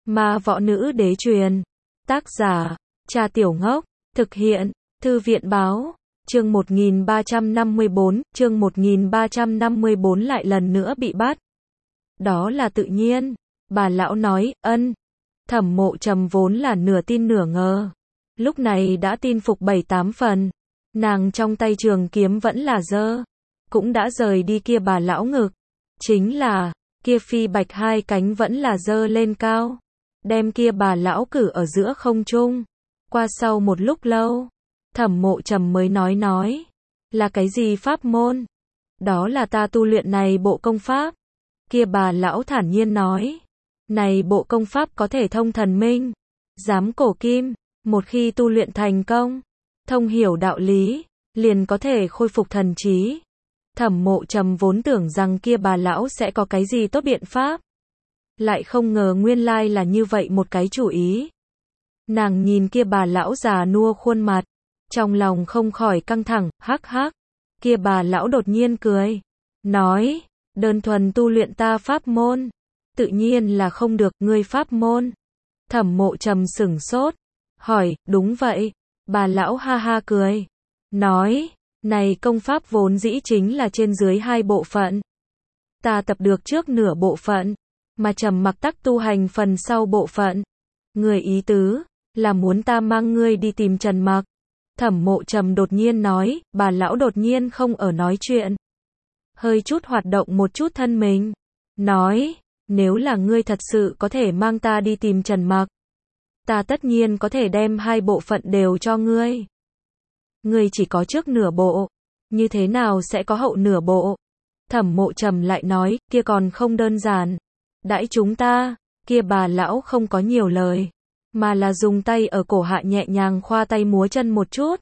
Ma võ nữ đế truyền. Tác giả, Trà Tiểu Ngốc. Thực hiện, Thư viện báo. Chương 1354, chương 1354 lại lần nữa bị bắt. Đó là tự nhiên. Bà lão nói, ân. Thẩm Mộ Trầm vốn là nửa tin nửa ngờ. Lúc này đã tin phục 7-8 phần. Nàng trong tay trường kiếm vẫn là giơ. Cũng đã rời đi kia bà lão ngực. Chính là, kia phi bạch hai cánh vẫn là giơ lên cao. Đem kia bà lão cử ở giữa không trung. Qua sau một lúc lâu, Thẩm Mộ Trầm mới nói. Là cái gì pháp môn? Đó là ta tu luyện này bộ công pháp. Kia bà lão thản nhiên nói. Này bộ công pháp có thể thông thần minh, giám cổ kim. Một khi tu luyện thành công, thông hiểu đạo lý, liền có thể khôi phục thần trí. Thẩm Mộ Trầm vốn tưởng rằng kia bà lão sẽ có cái gì tốt biện pháp. Lại không ngờ nguyên lai là như vậy một cái chủ ý. Nàng nhìn kia bà lão già nua khuôn mặt, trong lòng không khỏi căng thẳng, hắc hắc. Kia bà lão đột nhiên cười, nói, đơn thuần tu luyện ta pháp môn, tự nhiên là không được, ngươi pháp môn. Thẩm Mộ Trầm sửng sốt, hỏi, đúng vậy. Bà lão ha ha cười, nói, này công pháp vốn dĩ chính là trên dưới hai bộ phận. Ta tập được trước nửa bộ phận, mà Trầm Mặc tắc tu hành phần sau bộ phận. Người ý tứ, là muốn ta mang ngươi đi tìm Trần Mặc. Thẩm Mộ Trầm đột nhiên nói, bà lão đột nhiên không ở nói chuyện. Hơi chút hoạt động một chút thân mình. Nói, nếu là ngươi thật sự có thể mang ta đi tìm Trần Mặc, ta tất nhiên có thể đem hai bộ phận đều cho ngươi. Ngươi chỉ có trước nửa bộ, như thế nào sẽ có hậu nửa bộ? Thẩm Mộ Trầm lại nói, kia còn không đơn giản. Đãi chúng ta, kia bà lão không có nhiều lời, mà là dùng tay ở cổ hạ nhẹ nhàng khoa tay múa chân một chút,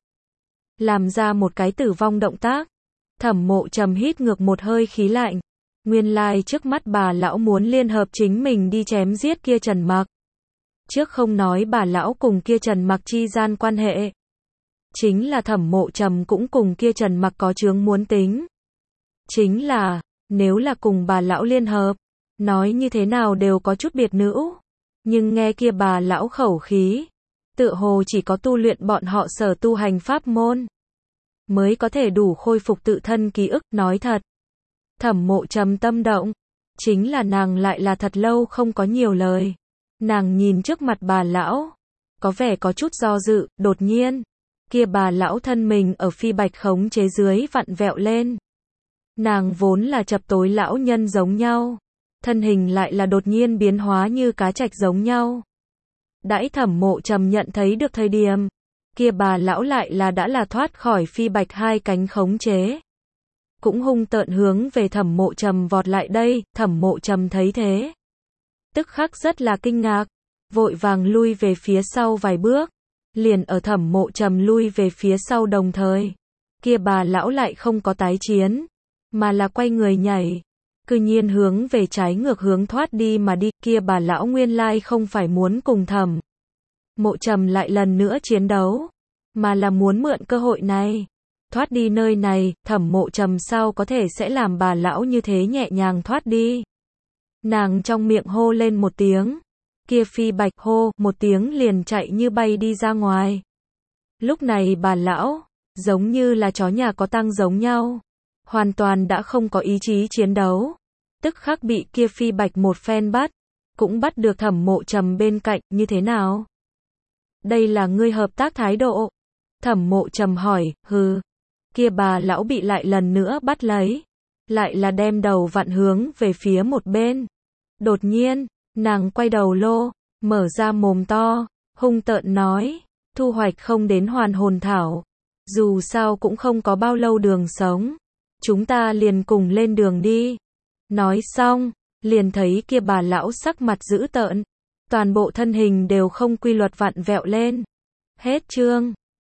làm ra một cái tử vong động tác. Thẩm Mộ Trầm hít ngược một hơi khí lạnh. Nguyên lai trước mắt bà lão muốn liên hợp chính mình đi chém giết kia Trần Mặc. Trước không nói bà lão cùng kia Trần Mặc chi gian quan hệ, chính là Thẩm Mộ Trầm cũng cùng kia Trần Mặc có chướng muốn tính. Chính là, nếu là cùng bà lão liên hợp, nói như thế nào đều có chút biệt nữ. Nhưng nghe kia bà lão khẩu khí, tựa hồ chỉ có tu luyện bọn họ sở tu hành pháp môn, mới có thể đủ khôi phục tự thân ký ức, nói thật. Thẩm Mộ Trầm tâm động, chính là nàng lại là thật lâu không có nhiều lời. Nàng nhìn trước mặt bà lão, có vẻ có chút do dự, đột nhiên, kia bà lão thân mình ở phi bạch khống chế dưới vặn vẹo lên. Nàng vốn là chập tối lão nhân giống nhau, thân hình lại là đột nhiên biến hóa như cá trạch giống nhau. Đãi Thẩm Mộ Trầm nhận thấy được thời điểm, kia bà lão lại là đã là thoát khỏi phi bạch hai cánh khống chế. Cũng hung tợn hướng về Thẩm Mộ Trầm vọt lại đây. Thẩm Mộ Trầm thấy thế, tức khắc rất là kinh ngạc, vội vàng lui về phía sau vài bước. Liền ở Thẩm Mộ Trầm lui về phía sau đồng thời, kia bà lão lại không có tái chiến, mà là quay người nhảy, cư nhiên hướng về trái ngược hướng thoát đi mà đi. Kia bà lão nguyên lai không phải muốn cùng Thẩm Mộ Trầm lại lần nữa chiến đấu, mà là muốn mượn cơ hội này thoát đi nơi này. Thẩm Mộ Trầm sao có thể sẽ làm bà lão như thế nhẹ nhàng thoát đi? Nàng trong miệng hô lên một tiếng, kia phi bạch hô một tiếng liền chạy như bay đi ra ngoài. Lúc này bà lão, giống như là chó nhà có tang giống nhau, hoàn toàn đã không có ý chí chiến đấu. Tức khắc bị kia phi bạch một phen bắt, cũng bắt được Thẩm Mộ Trầm bên cạnh. Như thế nào? Đây là ngươi hợp tác thái độ? Thẩm Mộ Trầm hỏi. Hừ. Kia bà lão bị lại lần nữa bắt lấy, lại là đem đầu vặn hướng về phía một bên. Đột nhiên, nàng quay đầu lô, mở ra mồm to, hung tợn nói, thu hoạch không đến hoàn hồn thảo, dù sao cũng không có bao lâu đường sống, chúng ta liền cùng lên đường đi. Nói xong, liền thấy kia bà lão sắc mặt dữ tợn, toàn bộ thân hình đều không quy luật vặn vẹo lên. Hết chương.